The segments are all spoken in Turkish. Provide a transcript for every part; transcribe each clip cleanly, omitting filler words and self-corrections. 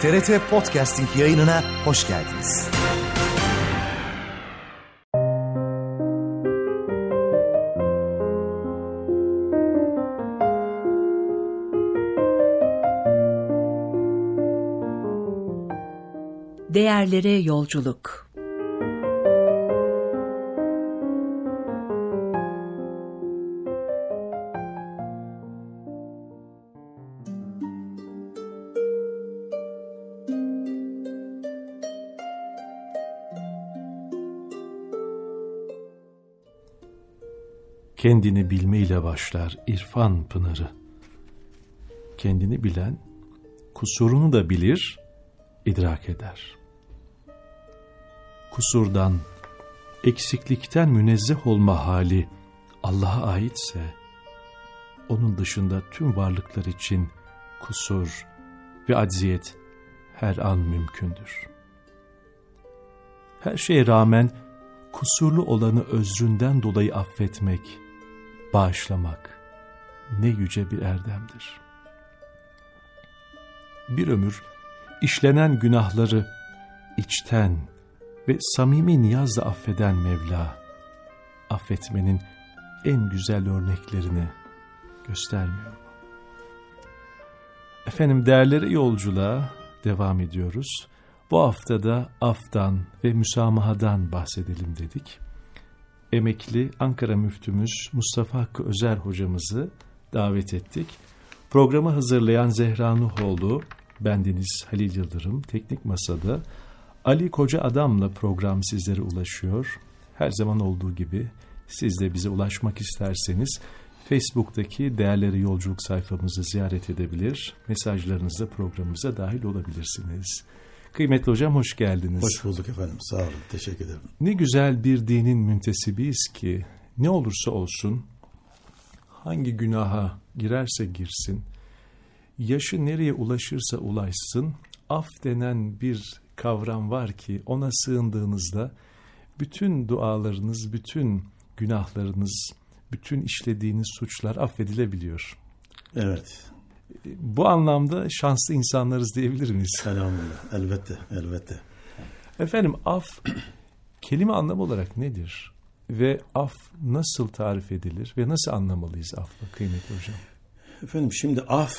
TRT Podcasting yayınına hoş geldiniz. Değerlere yolculuk. Kendini bilmeyle başlar irfan pınarı. Kendini bilen, kusurunu da bilir, idrak eder. Kusurdan, eksiklikten münezzeh olma hali Allah'a aitse, onun dışında tüm varlıklar için kusur ve acziyet her an mümkündür. Her şeye rağmen kusurlu olanı özründen dolayı affetmek, bağışlamak ne yüce bir erdemdir. Bir ömür işlenen günahları içten ve samimi niyazla affeden Mevla, affetmenin en güzel örneklerini göstermiyor mu? Efendim, değerlere yolculuğa devam ediyoruz. Bu haftada aftan ve müsamahadan bahsedelim dedik. Emekli Ankara Müftümüz Mustafa Hakkı Özer hocamızı davet ettik. Programı hazırlayan Zehra Nuhoğlu, bendeniz Halil Yıldırım, teknik masada Ali Koca Adam'la program sizlere ulaşıyor. Her zaman olduğu gibi siz de bize ulaşmak isterseniz Facebook'taki Değerleri Yolculuk sayfamızı ziyaret edebilir, mesajlarınızla programımıza dahil olabilirsiniz. Kıymetli hocam, hoş geldiniz. Hoş bulduk efendim, sağ olun, teşekkür ederim. Ne güzel bir dinin müntesibiyiz ki ne olursa olsun, hangi günaha girerse girsin, yaşı nereye ulaşırsa ulaşsın, af denen bir kavram var ki ona sığındığınızda bütün dualarınız, bütün günahlarınız, bütün işlediğiniz suçlar affedilebiliyor. Evet. Bu anlamda şanslı insanlarız diyebilir miyiz? Elhamdülillah, elbette, elbette. Efendim, af kelime anlamı olarak nedir? Ve af nasıl tarif edilir ve nasıl anlamalıyız affı kıymetli hocam? Efendim, şimdi af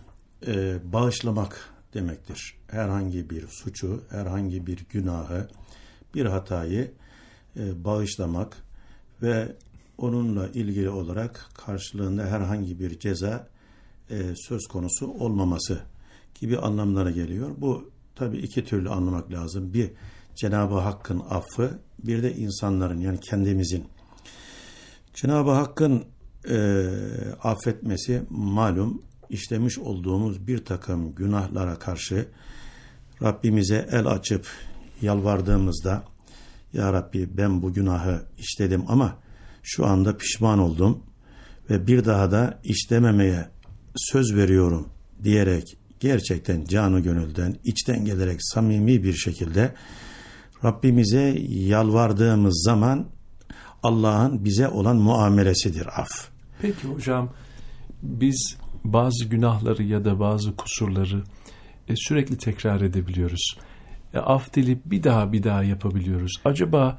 bağışlamak demektir. Herhangi bir suçu, herhangi bir günahı, bir hatayı bağışlamak ve onunla ilgili olarak karşılığında herhangi bir ceza söz konusu olmaması gibi anlamlara geliyor. Bu tabii iki türlü anlamak lazım. Bir, Cenab-ı Hakk'ın affı, bir de insanların, yani kendimizin. Cenab-ı Hakk'ın affetmesi malum, işlemiş olduğumuz bir takım günahlara karşı Rabbimize el açıp yalvardığımızda, Ya Rabbi, ben bu günahı işledim ama şu anda pişman oldum ve bir daha da işlememeye söz veriyorum diyerek gerçekten canı gönülden, içten gelerek samimi bir şekilde Rabbimize yalvardığımız zaman Allah'ın bize olan muamelesidir af. Peki hocam, biz bazı günahları ya da bazı kusurları sürekli tekrar edebiliyoruz. Af dilip bir daha yapabiliyoruz. Acaba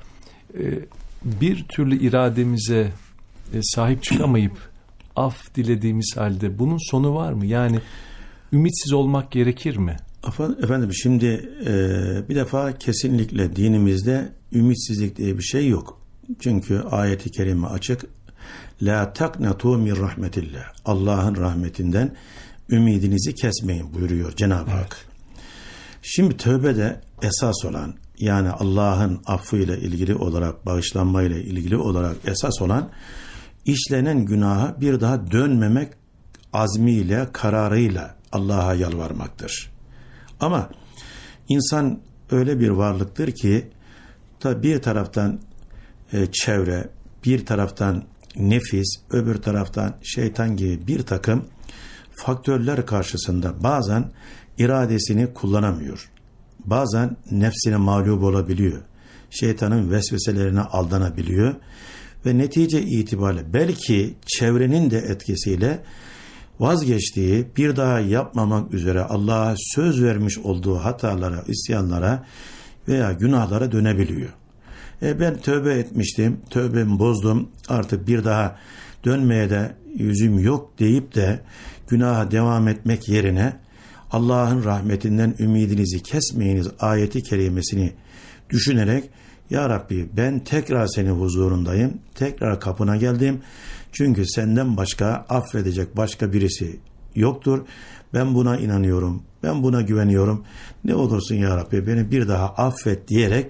bir türlü irademize sahip çıkamayıp af dilediğimiz halde bunun sonu var mı? Yani ümitsiz olmak gerekir mi? Efendim, şimdi bir defa kesinlikle dinimizde ümitsizlik diye bir şey yok. Çünkü ayet-i kerime açık. La taknatu min rahmetillah. Allah'ın rahmetinden ümidinizi kesmeyin buyuruyor Cenab-ı Hak. Şimdi tövbede esas olan, yani Allah'ın affıyla ilgili olarak, bağışlanmayla ilgili olarak esas olan, işlenen günaha bir daha dönmemek azmiyle, kararıyla Allah'a yalvarmaktır. Ama insan öyle bir varlıktır ki, tabi bir taraftan çevre, bir taraftan nefis, öbür taraftan şeytan gibi bir takım faktörler karşısında bazen iradesini kullanamıyor. Bazen nefsine mağlup olabiliyor. Şeytanın vesveselerine aldanabiliyor. Ve netice itibariyle belki çevrenin de etkisiyle vazgeçtiği, bir daha yapmamak üzere Allah'a söz vermiş olduğu hatalara, isyanlara veya günahlara dönebiliyor. Ben tövbe etmiştim, tövbemi bozdum, artık bir daha dönmeye de yüzüm yok deyip de günaha devam etmek yerine Allah'ın rahmetinden ümidinizi kesmeyiniz ayeti kerimesini düşünerek, Ya Rabbi ben tekrar senin huzurundayım, tekrar kapına geldim, çünkü senden başka affedecek başka birisi yoktur, ben buna inanıyorum, ben buna güveniyorum, ne olursun Ya Rabbi beni bir daha affet diyerek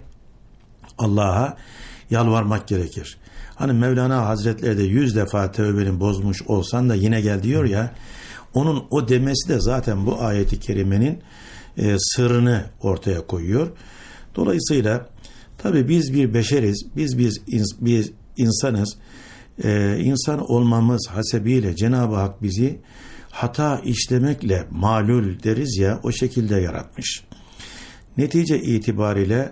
Allah'a yalvarmak gerekir. Hani Mevlana Hazretleri de 100 defa tövbeni bozmuş olsan da yine gel diyor ya, onun o demesi de zaten bu ayeti kerimenin sırrını ortaya koyuyor. Dolayısıyla tabii biz bir beşeriz, biz insanız. İnsan olmamız hasebiyle Cenab-ı Hak bizi hata işlemekle malul deriz ya, o şekilde yaratmış. Netice itibariyle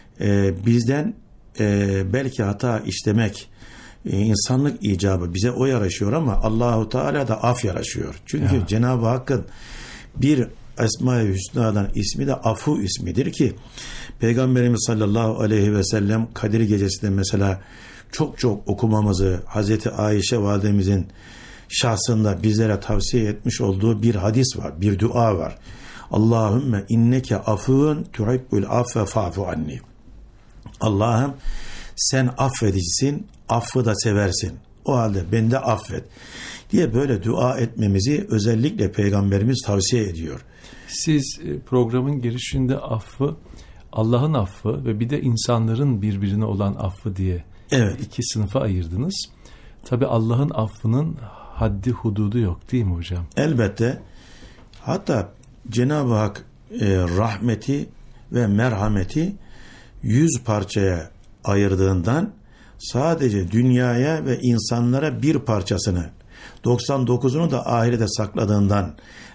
bizden belki hata işlemek insanlık icabı, bize o yaraşıyor ama Allahu Teala da af yaraşıyor. Çünkü Cenab-ı Hakk'ın bir Esma-i Hüsna'dan ismi de Afu ismidir ki Peygamberimiz sallallahu aleyhi ve sellem Kadir Gecesi'nde mesela çok okumamızı Hazreti Ayşe validemizin şahsında bizlere tavsiye etmiş olduğu bir hadis var, bir dua var. Allahümme inneke afuvun tuhibbul affe fa'fu anni. Allah'ım sen affedicisin, affı da seversin. O halde beni de affet diye böyle dua etmemizi özellikle Peygamberimiz tavsiye ediyor. Siz programın girişinde affı, Allah'ın affı ve bir de insanların birbirine olan affı diye iki sınıfa ayırdınız. Tabi Allah'ın affının haddi hududu yok değil mi hocam? Elbette. Hatta Cenab-ı Hak rahmeti ve merhameti 100 parçaya ayırdığından sadece dünyaya ve insanlara bir parçasını, 99'unu da ahirete sakladığından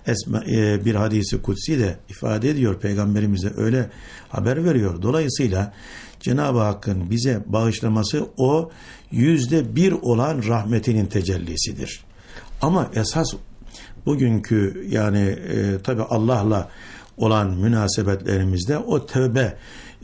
bir hadisi kutsi de ifade ediyor. Peygamberimize öyle haber veriyor. Dolayısıyla Cenab-ı Hakk'ın bize bağışlaması o %1 olan rahmetinin tecellisidir. Ama esas bugünkü yani tabi Allah'la olan münasebetlerimizde o tövbe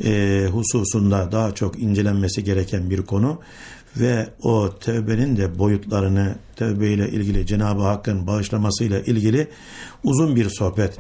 hususunda daha çok incelenmesi gereken bir konu ve o tövbenin de boyutlarını, tövbeyle ilgili Cenab-ı Hakk'ın bağışlamasıyla ilgili uzun bir sohbet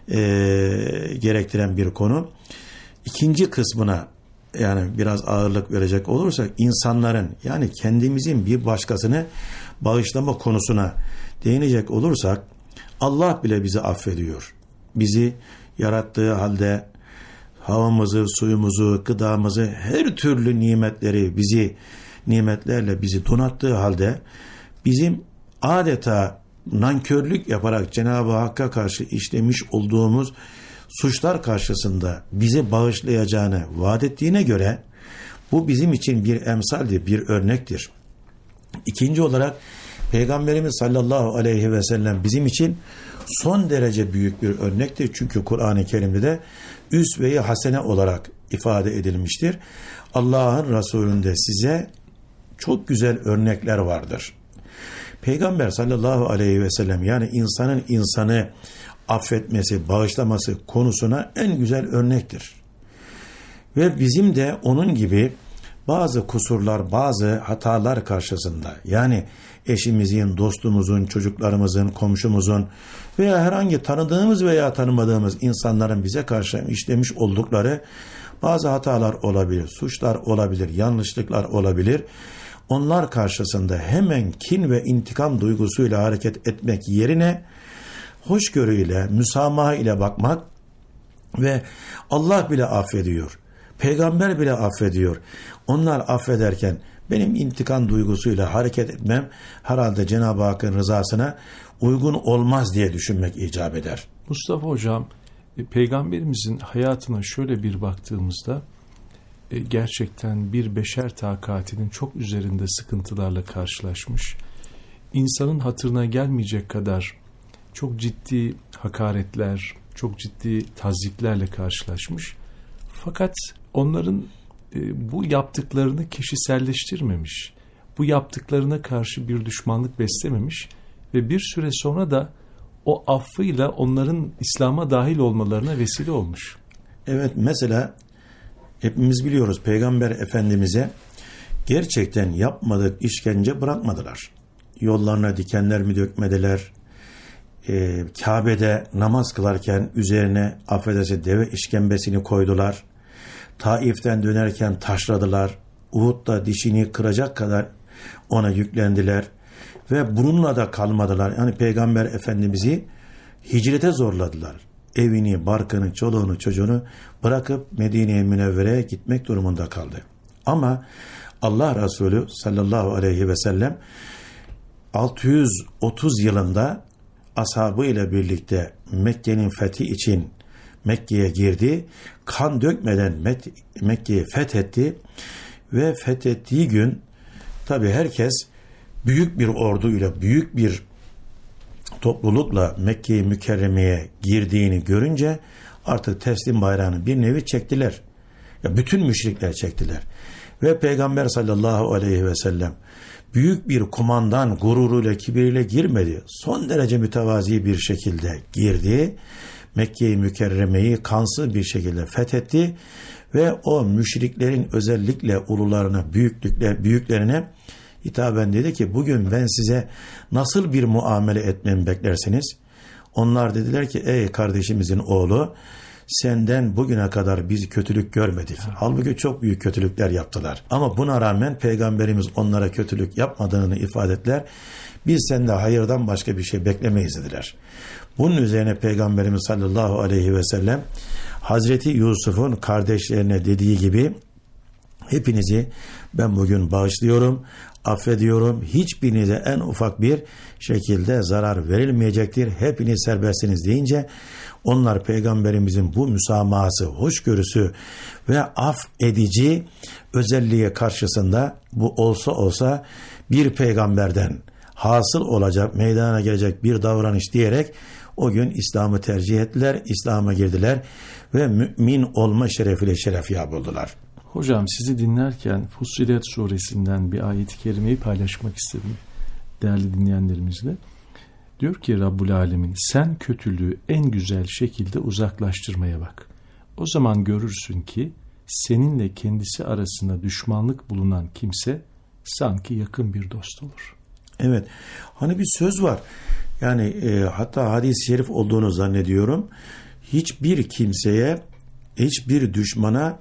gerektiren bir konu. İkinci kısmına yani biraz ağırlık verecek olursak insanların yani kendimizin bir başkasını bağışlama konusuna değinecek olursak Allah bile bizi affediyor. Bizi yarattığı halde havamızı, suyumuzu, gıdamızı, her türlü nimetlerle bizi donattığı halde bizim adeta nankörlük yaparak Cenab-ı Hakk'a karşı işlemiş olduğumuz suçlar karşısında bizi bağışlayacağını vaat ettiğine göre bu bizim için bir emsaldir, bir örnektir. İkinci olarak Peygamberimiz sallallahu aleyhi ve sellem bizim için son derece büyük bir örnektir. Çünkü Kur'an-ı Kerim'de de üsve-i hasene olarak ifade edilmiştir. Allah'ın Resulü'nde size çok güzel örnekler vardır. Peygamber sallallahu aleyhi ve sellem yani insanın insanı affetmesi, bağışlaması konusuna en güzel örnektir. Ve bizim de onun gibi bazı kusurlar, bazı hatalar karşısında yani eşimizin, dostumuzun, çocuklarımızın, komşumuzun veya herhangi tanıdığımız veya tanımadığımız insanların bize karşı işlemiş oldukları bazı hatalar olabilir, suçlar olabilir, yanlışlıklar olabilir. Onlar karşısında hemen kin ve intikam duygusuyla hareket etmek yerine hoşgörüyle, müsamaha ile bakmak ve Allah bile affediyor. Peygamber bile affediyor. Onlar affederken benim intikam duygusuyla hareket etmem herhalde Cenab-ı Hakk'ın rızasına uygun olmaz diye düşünmek icap eder. Mustafa Hocam, Peygamberimizin hayatına şöyle bir baktığımızda gerçekten bir beşer takatinin çok üzerinde sıkıntılarla karşılaşmış. İnsanın hatırına gelmeyecek kadar çok ciddi hakaretler, çok ciddi tazyiklerle karşılaşmış. Fakat onların bu yaptıklarını kişiselleştirmemiş. Bu yaptıklarına karşı bir düşmanlık beslememiş. ve bir süre sonra da o affıyla onların İslam'a dahil olmalarına vesile olmuş. Evet, mesela hepimiz biliyoruz, Peygamber Efendimiz'e gerçekten yapmadık işkence bırakmadılar. Yollarına dikenler mi dökmediler? Kabe'de namaz kılarken üzerine affedersin deve işkembesini koydular. Taif'ten dönerken taşladılar. Uhud'da dişini kıracak kadar ona yüklendiler. Ve bununla da kalmadılar. Yani Peygamber Efendimiz'i hicrete zorladılar. Evini, barkını, çoluğunu, çocuğunu bırakıp Medine-i Münevvere'ye gitmek durumunda kaldı. Ama Allah Resulü sallallahu aleyhi ve sellem 630 yılında ashabı ile birlikte Mekke'nin fethi için Mekke'ye girdi. Kan dökmeden Mekke'yi fethetti ve fethettiği gün tabi herkes büyük bir orduyla, büyük bir toplulukla Mekke-i Mükerreme'ye girdiğini görünce artık teslim bayrağını bir nevi çektiler. Ya bütün müşrikler çektiler. Ve Peygamber sallallahu aleyhi ve sellem büyük bir kumandan gururuyla, kibiriyle girmedi. Son derece mütevazi bir şekilde girdi. Mekke-i Mükerreme'yi kansız bir şekilde fethetti ve o müşriklerin özellikle ulularına, büyüklerine hitaben dedi ki bugün ben size nasıl bir muamele etmemi beklersiniz? Onlar dediler ki ey kardeşimizin oğlu, senden bugüne kadar biz kötülük görmedik. Halbuki çok büyük kötülükler yaptılar. Ama buna rağmen Peygamberimiz onlara kötülük yapmadığını ifade ettiler. Biz senden hayırdan başka bir şey beklemeyiz dediler. Bunun üzerine Peygamberimiz sallallahu aleyhi ve sellem Hazreti Yusuf'un kardeşlerine dediği gibi hepinizi ben bugün bağışlıyorum, affediyorum. Hiçbirinize en ufak bir şekilde zarar verilmeyecektir. Hepiniz serbestsiniz deyince onlar Peygamberimizin bu müsamahası, hoşgörüsü ve af edici özelliğe karşısında bu olsa bir peygamberden hasıl olacak, meydana gelecek bir davranış diyerek o gün İslam'ı tercih ettiler, İslam'a girdiler ve mümin olma şerefiyle şeref buldular. Hocam sizi dinlerken Fussilet suresinden bir ayet-i kerimeyi paylaşmak istedim değerli dinleyenlerimizle. Diyor ki Rabbul Alemin, sen kötülüğü en güzel şekilde uzaklaştırmaya bak. O zaman görürsün ki seninle kendisi arasında düşmanlık bulunan kimse sanki yakın bir dost olur. Evet, hani bir söz var. Yani hatta hadis-i şerif olduğunu zannediyorum. Hiçbir kimseye, hiçbir düşmana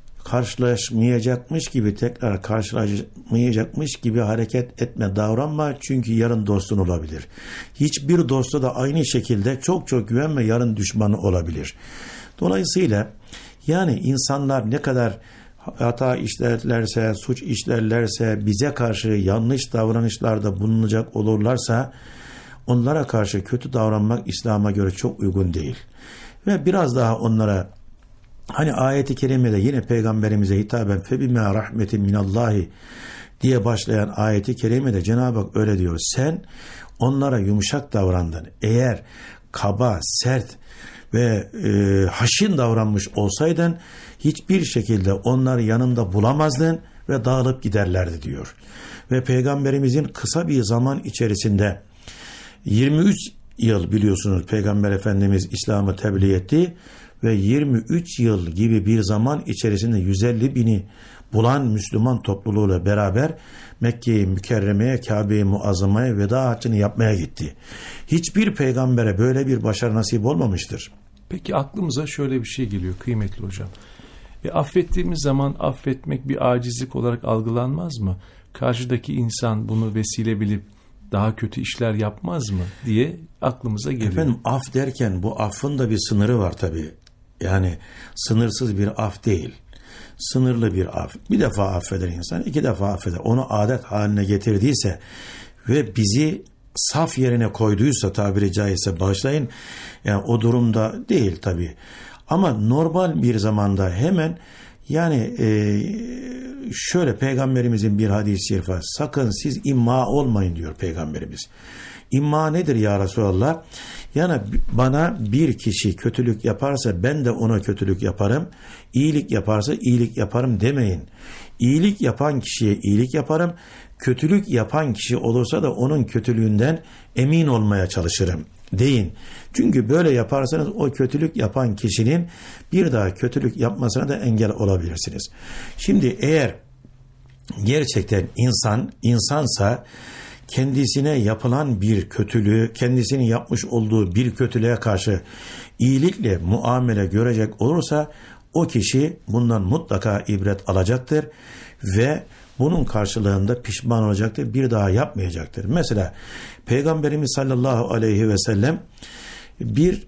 karşılaşmayacakmış gibi, tekrar karşılaşmayacakmış gibi hareket etme, davranma, çünkü yarın dostun olabilir. Hiçbir dosta da aynı şekilde çok güvenme, yarın düşmanı olabilir. Dolayısıyla yani insanlar ne kadar hata işlerlerse, suç işlerlerse, bize karşı yanlış davranışlarda bulunacak olurlarsa onlara karşı kötü davranmak İslam'a göre çok uygun değil. Ve biraz daha onlara, hani ayet-i kerimede yine Peygamberimize hitaben febime rahmetin minallahi diye başlayan ayet-i kerimede Cenab-ı Hak öyle diyor. Sen onlara yumuşak davrandın. Eğer kaba, sert ve haşin davranmış olsaydın hiçbir şekilde onları yanında bulamazdın ve dağılıp giderlerdi diyor. Ve Peygamberimizin kısa bir zaman içerisinde 23 yıl biliyorsunuz Peygamber Efendimiz İslam'ı tebliğ etti ve 23 yıl gibi bir zaman içerisinde 150 bini bulan Müslüman topluluğuyla beraber Mekke-i Mükerreme'ye, Kabe-i Muazzama'ya veda haccını yapmaya gitti. Hiçbir peygambere böyle bir başarı nasip olmamıştır. Peki aklımıza şöyle bir şey geliyor kıymetli hocam. Affettiğimiz zaman affetmek bir acizlik olarak algılanmaz mı? Karşıdaki insan bunu vesile bilip daha kötü işler yapmaz mı diye aklımıza geliyor. Efendim af derken bu affın da bir sınırı var tabii. Yani sınırsız bir af değil. Sınırlı bir af. Bir defa affeder insan, 2 defa affeder. Onu adet haline getirdiyse ve bizi saf yerine koyduysa, tabiri caizse bağışlayın, yani o durumda değil tabii. Ama normal bir zamanda hemen yani şöyle Peygamberimizin bir hadis-i şerifi var. Sakın siz imma olmayın diyor Peygamberimiz. İmma nedir ya Resulallah? Yani bana bir kişi kötülük yaparsa ben de ona kötülük yaparım. İyilik yaparsa iyilik yaparım demeyin. İyilik yapan kişiye iyilik yaparım. Kötülük yapan kişi olursa da onun kötülüğünden emin olmaya çalışırım deyin. Çünkü böyle yaparsanız o kötülük yapan kişinin bir daha kötülük yapmasına da engel olabilirsiniz. Şimdi eğer gerçekten insansa kendisine yapılan bir kötülüğü, kendisinin yapmış olduğu bir kötülüğe karşı iyilikle muamele görecek olursa o kişi bundan mutlaka ibret alacaktır ve bunun karşılığında pişman olacaktır, bir daha yapmayacaktır. Mesela Peygamberimiz sallallahu aleyhi ve sellem bir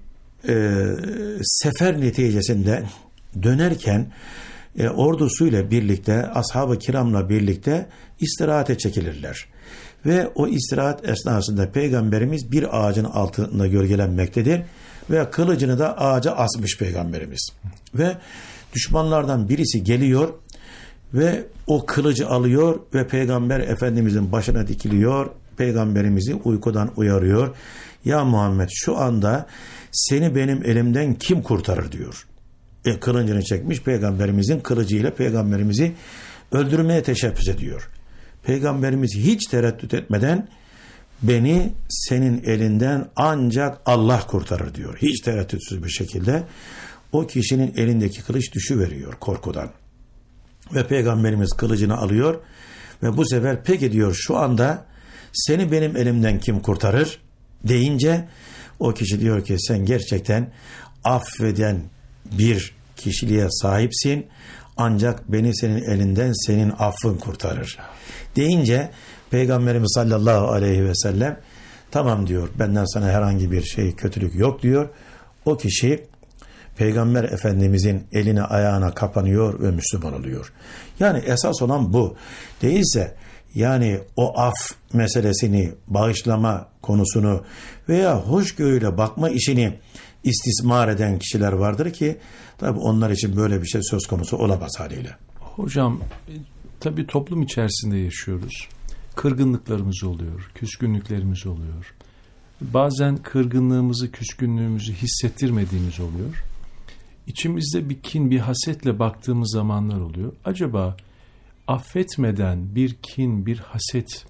sefer neticesinde dönerken ordusuyla birlikte, ashab-ı kiramla birlikte istirahate çekilirler. Ve o istirahat esnasında Peygamberimiz bir ağacın altında gölgelenmektedir ve kılıcını da ağaca asmış Peygamberimiz. Ve düşmanlardan birisi geliyor ve o kılıcı alıyor ve Peygamber Efendimizin başına dikiliyor. Peygamberimizi uykudan uyarıyor. Ya Muhammed, şu anda seni benim elimden kim kurtarır diyor. Kılıcını çekmiş, Peygamberimizin kılıcıyla Peygamberimizi öldürmeye teşebbüs ediyor. Peygamberimiz hiç tereddüt etmeden beni senin elinden ancak Allah kurtarır diyor. Hiç tereddütsüz bir şekilde o kişinin elindeki kılıç düşüveriyor korkudan. Ve Peygamberimiz kılıcını alıyor ve bu sefer peki diyor, şu anda seni benim elimden kim kurtarır deyince o kişi diyor ki sen gerçekten affeden bir kişiliğe sahipsin, ancak beni senin elinden senin affın kurtarır deyince Peygamberimiz sallallahu aleyhi ve sellem tamam diyor, benden sana herhangi bir kötülük yok diyor. O kişi Peygamber Efendimizin eline ayağına kapanıyor ve Müslüman oluyor. Yani esas olan bu. Değilse yani o af meselesini, bağışlama konusunu veya hoşgörüyle bakma işini istismar eden kişiler vardır ki tabi onlar için böyle bir şey söz konusu olamaz haliyle. Hocam tabi toplum içerisinde yaşıyoruz. Kırgınlıklarımız oluyor, küskünlüklerimiz oluyor. Bazen kırgınlığımızı, küskünlüğümüzü hissettirmediğimiz oluyor. İçimizde bir kin, bir hasetle baktığımız zamanlar oluyor. Acaba affetmeden bir kin, bir haset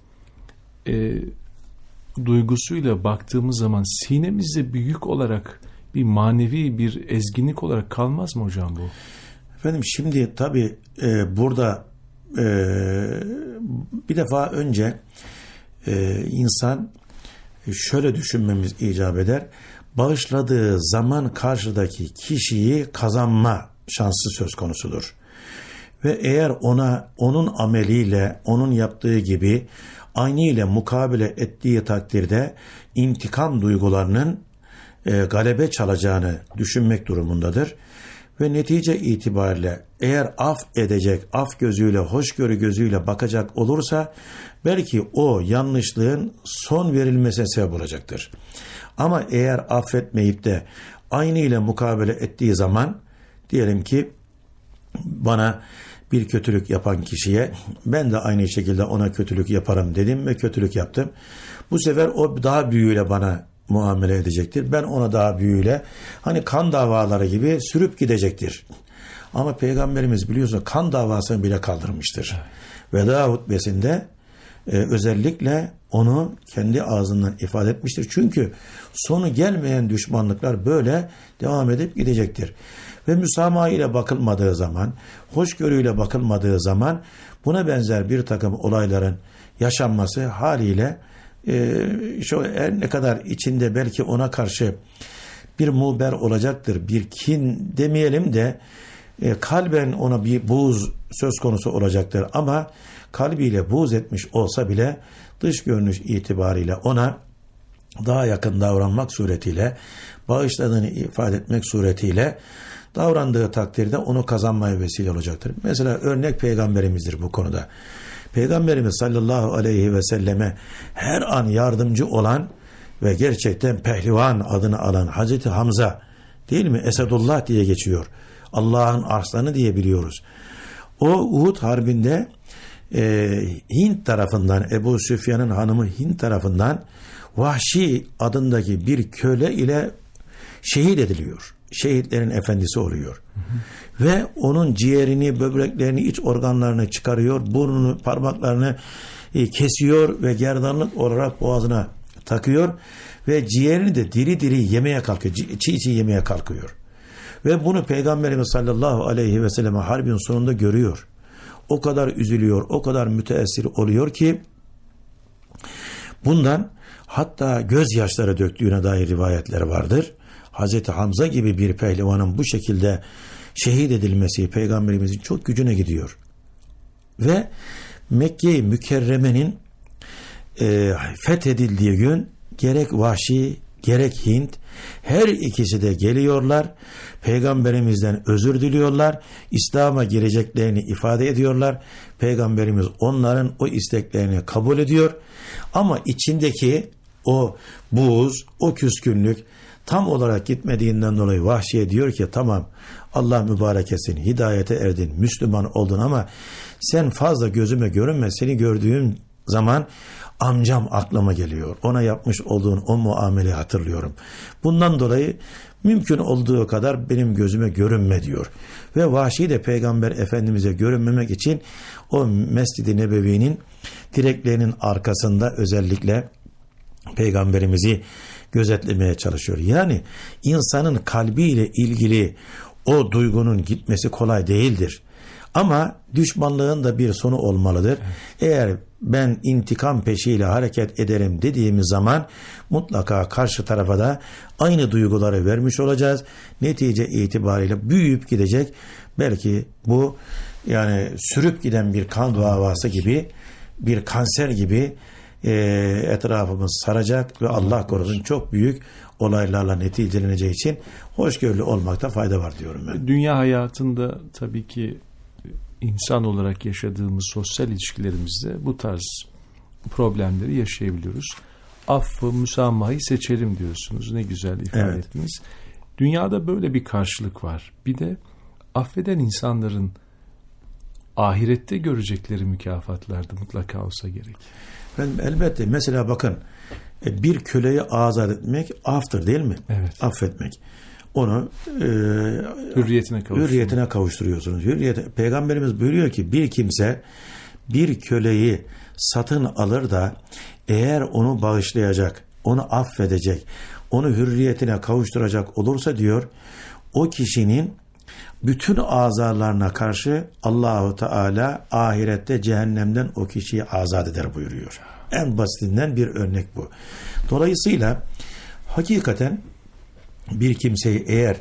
duygusuyla baktığımız zaman sinemizde bir yük olarak, bir manevi bir ezginlik olarak kalmaz mı hocam bu? Efendim şimdi tabii burada bir defa önce insan şöyle düşünmemiz icap eder. Bağışladığı zaman karşıdaki kişiyi kazanma şansı söz konusudur. Ve eğer onun ameliyle, onun yaptığı gibi aynı ile mukabele ettiği takdirde intikam duygularının galebe çalacağını düşünmek durumundadır. Ve netice itibariyle eğer af edecek, af gözüyle, hoşgörü gözüyle bakacak olursa belki o yanlışlığın son verilmesine sebep olacaktır. Ama eğer affetmeyip de aynı ile mukabele ettiği zaman, diyelim ki bana bir kötülük yapan kişiye ben de aynı şekilde ona kötülük yaparım dedim ve kötülük yaptım. Bu sefer o daha büyüğüyle bana muamele edecektir. Ben ona daha büyüğüyle, hani kan davaları gibi sürüp gidecektir. Ama Peygamberimiz biliyorsun kan davasını bile kaldırmıştır. Veda hutbesinde özellikle onu kendi ağzından ifade etmiştir. Çünkü sonu gelmeyen düşmanlıklar böyle devam edip gidecektir. Ve müsamaha ile bakılmadığı zaman, hoşgörüyle bakılmadığı zaman buna benzer bir takım olayların yaşanması haliyle her ne kadar içinde belki ona karşı bir muber olacaktır, bir kin demeyelim de kalben ona bir buğz söz konusu olacaktır. Ama kalbiyle buğz etmiş olsa bile dış görünüş itibariyle ona daha yakın davranmak suretiyle, bağışladığını ifade etmek suretiyle davrandığı takdirde onu kazanmaya vesile olacaktır. Mesela örnek Peygamberimizdir bu konuda. Peygamberimiz sallallahu aleyhi ve selleme her an yardımcı olan ve gerçekten pehlivan adını alan Hazreti Hamza, değil mi? Esedullah diye geçiyor. Allah'ın arslanı diye biliyoruz. O Uhud Harbi'nde Hint tarafından, Ebu Süfyan'ın hanımı Hint tarafından Vahşi adındaki bir köle ile şehit ediliyor. Şehitlerin efendisi oluyor. Ve onun ciğerini, böbreklerini, iç organlarını çıkarıyor. Burnunu, parmaklarını kesiyor ve gerdanlık olarak boğazına takıyor. Ve ciğerini de diri diri yemeye kalkıyor. Çiğ çiğ yemeye kalkıyor. Ve bunu Peygamberimiz sallallahu aleyhi ve sellem harbin sonunda görüyor. O kadar üzülüyor, o kadar müteessir oluyor ki bundan hatta gözyaşları döktüğüne dair rivayetler vardır. Hazreti Hamza gibi bir pehlivanın bu şekilde şehit edilmesi Peygamberimizin çok gücüne gidiyor. Ve Mekke-i Mükerreme'nin fethedildiği gün gerek Vahşi gerek Hint her ikisi de geliyorlar. Peygamberimizden özür diliyorlar. İslam'a gireceklerini ifade ediyorlar. Peygamberimiz onların o isteklerini kabul ediyor. Ama içindeki o buğz, o küskünlük tam olarak gitmediğinden dolayı Vahşi'ye diyor ki tamam Allah mübarek etsin, hidayete erdin, Müslüman oldun ama sen fazla gözüme görünme, seni gördüğüm zaman amcam aklıma geliyor. Ona yapmış olduğun o muameleyi hatırlıyorum. Bundan dolayı mümkün olduğu kadar benim gözüme görünme diyor. Ve Vahşi de Peygamber Efendimiz'e görünmemek için o Mescid-i Nebevi'nin direklerinin arkasında özellikle Peygamberimizi gözetlemeye çalışıyor. Yani insanın kalbiyle ilgili o duygunun gitmesi kolay değildir. Ama düşmanlığın da bir sonu olmalıdır. Eğer ben intikam peşiyle hareket ederim dediğimiz zaman mutlaka karşı tarafa da aynı duyguları vermiş olacağız. Netice itibariyle büyüyüp gidecek. Belki bu yani sürüp giden bir kan davası gibi, bir kanser gibi etrafımız saracak ve Allah korusun çok büyük olaylarla neticeleneceği için hoşgörülü olmakta fayda var diyorum ben. Dünya hayatında tabii ki insan olarak yaşadığımız sosyal ilişkilerimizde bu tarz problemleri yaşayabiliyoruz. Affı, müsamahayı seçelim diyorsunuz. Ne güzel ifade ettiniz. Dünyada böyle bir karşılık var. Bir de affeden insanların ahirette görecekleri mükafatlar da mutlaka olsa gerek. Elbette mesela bakın bir köleyi azat etmek aftır değil mi? Evet. Affetmek. Onu hürriyetine kavuşturuyorsunuz. Peygamberimiz buyuruyor ki bir kimse bir köleyi satın alır da eğer onu bağışlayacak, onu affedecek, onu hürriyetine kavuşturacak olursa diyor o kişinin bütün azarlarına karşı Allahu Teala ahirette cehennemden o kişiyi azat eder buyuruyor. En basitinden bir örnek bu. Dolayısıyla hakikaten bir kimseyi eğer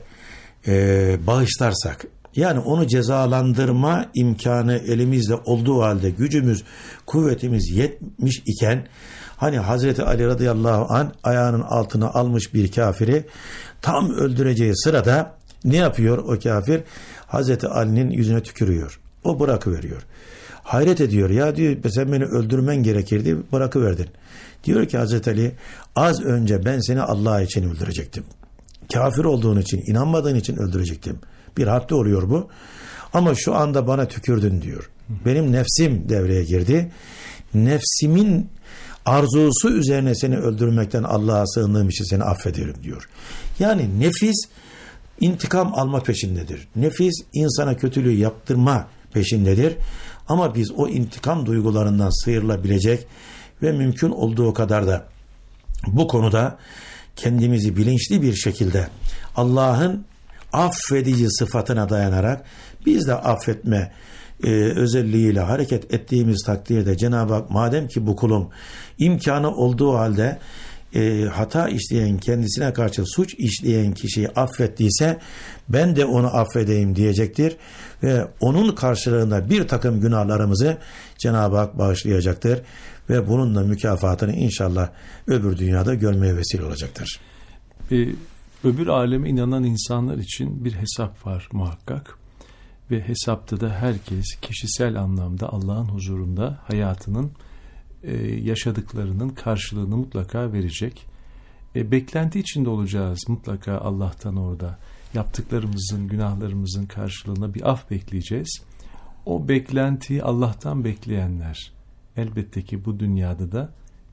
bağışlarsak yani onu cezalandırma imkanı elimizde olduğu halde gücümüz, kuvvetimiz yetmiş iken hani Hazreti Ali radıyallahu anh ayağının altına almış bir kafiri tam öldüreceği sırada ne yapıyor o kafir? Hazreti Ali'nin yüzüne tükürüyor. O bırakıveriyor. Hayret ediyor. Ya diyor sen beni öldürmen gerekirdi bırakıverdin. Diyor ki Hazreti Ali az önce ben seni Allah için öldürecektim. Kafir olduğun için, inanmadığın için öldürecektim. Bir haddi oluyor bu. Ama şu anda bana tükürdün diyor. Benim nefsim devreye girdi. Nefsimin arzusu üzerine seni öldürmekten Allah'a sığındığım için seni affederim diyor. Yani nefis intikam alma peşindedir. Nefis insana kötülüğü yaptırma peşindedir. Ama biz o intikam duygularından sıyrılabilecek ve mümkün olduğu kadar da bu konuda kendimizi bilinçli bir şekilde Allah'ın affedici sıfatına dayanarak biz de affetme özelliğiyle hareket ettiğimiz takdirde Cenab-ı Hak madem ki bu kulum imkanı olduğu halde hata işleyen, kendisine karşı suç işleyen kişiyi affettiyse ben de onu affedeyim diyecektir ve onun karşılığında bir takım günahlarımızı Cenab-ı Hak bağışlayacaktır ve bununla mükafatını inşallah öbür dünyada görmeye vesile olacaktır. Öbür aleme inanan insanlar için bir hesap var muhakkak ve hesapta da herkes kişisel anlamda Allah'ın huzurunda hayatının yaşadıklarının karşılığını mutlaka verecek. Beklenti içinde olacağız mutlaka Allah'tan orada. Yaptıklarımızın, günahlarımızın karşılığına bir af bekleyeceğiz. O beklentiyi Allah'tan bekleyenler elbette ki bu dünyada da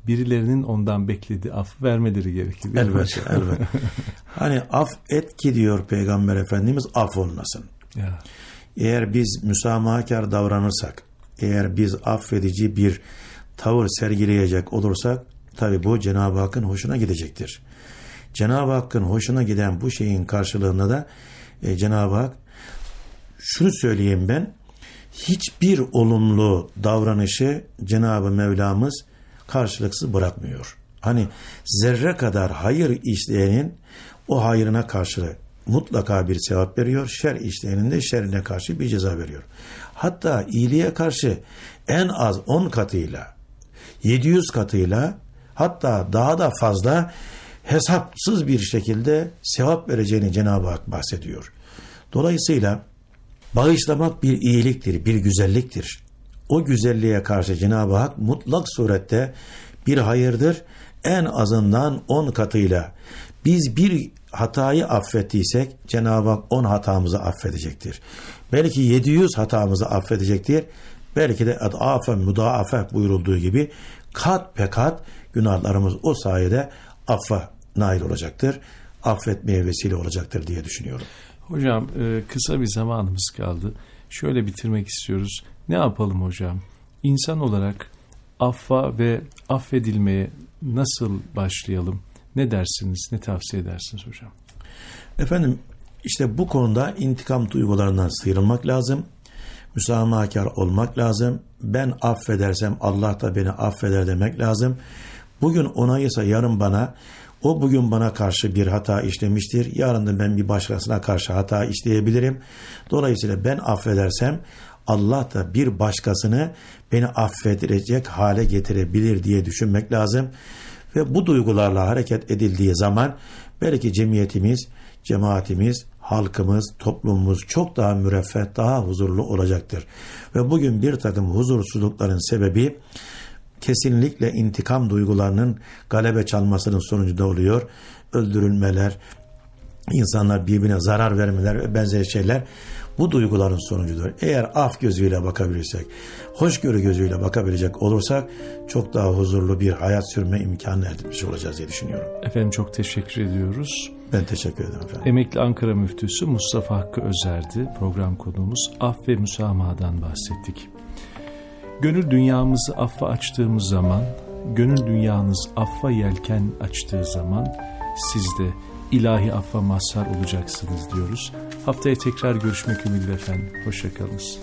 birilerinin ondan beklediği affı vermeleri gerekir. Elbette, elbette. Hani af et ki diyor Peygamber Efendimiz, af olmasın. Ya. Eğer biz müsamahakar davranırsak, eğer biz affedici bir tavır sergileyecek olursak, tabi bu Cenab-ı Hakk'ın hoşuna gidecektir. Cenab-ı Hakk'ın hoşuna giden bu şeyin karşılığında da Cenab-ı Hak, şunu söyleyeyim ben, hiçbir olumlu davranışı Cenab-ı Mevlamız karşılıksız bırakmıyor. Hani zerre kadar hayır işleyenin o hayrına karşılığı mutlaka bir sevap veriyor. Şer işleyenin de şerine karşı bir ceza veriyor. Hatta iyiliğe karşı en az 10 katıyla, 700 katıyla, hatta daha da fazla hesapsız bir şekilde sevap vereceğini Cenab-ı Hak bahsediyor. Dolayısıyla bağışlamak bir iyiliktir, bir güzelliktir. O güzelliğe karşı Cenab-ı Hak mutlak surette bir hayırdır. En azından 10 katıyla biz bir hatayı affettiysek Cenab-ı Hak 10 hatamızı affedecektir. Belki 700 hatamızı affedecektir. Belki de ad'afe müdaafe buyurulduğu gibi kat be kat günahlarımız o sayede affa nail olacaktır. Affetmeye vesile olacaktır diye düşünüyorum. Hocam kısa bir zamanımız kaldı. Şöyle bitirmek istiyoruz. Ne yapalım hocam? İnsan olarak affa ve affedilmeye nasıl başlayalım? Ne dersiniz, ne tavsiye edersiniz hocam? Efendim, işte bu konuda intikam duygularından sıyrılmak lazım. Müsamahakar olmak lazım. Ben affedersem Allah da beni affeder demek lazım. Bugün ona ise yarın bana, o bugün bana karşı bir hata işlemiştir. Yarın da ben bir başkasına karşı hata işleyebilirim. Dolayısıyla ben affedersem Allah da bir başkasını beni affedilecek hale getirebilir diye düşünmek lazım. Ve bu duygularla hareket edildiği zaman belki cemiyetimiz, cemaatimiz, halkımız, toplumumuz çok daha müreffeh, daha huzurlu olacaktır. Ve bugün bir takım huzursuzlukların sebebi kesinlikle intikam duygularının galebe çalmasının sonucunda oluyor. Öldürülmeler, insanlar birbirine zarar vermeler ve benzeri şeyler bu duyguların sonucudur. Eğer af gözüyle bakabilirsek, hoşgörü gözüyle bakabilecek olursak çok daha huzurlu bir hayat sürme imkanı elde etmiş olacağız diye düşünüyorum. Efendim çok teşekkür ediyoruz. Ben teşekkür ederim efendim. Emekli Ankara Müftüsü Mustafa Hakkı Özer'di. Program konuğumuz af ve müsamahadan bahsettik. Gönül dünyamızı affa açtığımız zaman, gönül dünyanız affa yelken açtığı zaman siz de ilahi affa mazhar olacaksınız diyoruz. Haftaya tekrar görüşmek ümidiyle efendim. Hoşça kalınız.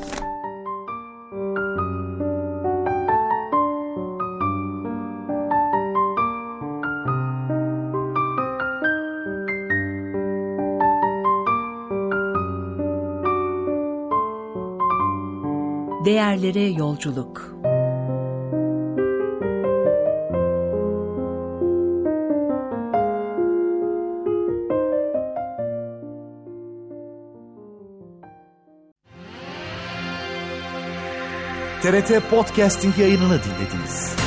Değerlere yolculuk. TRT Podcasting yayınını dinlediniz.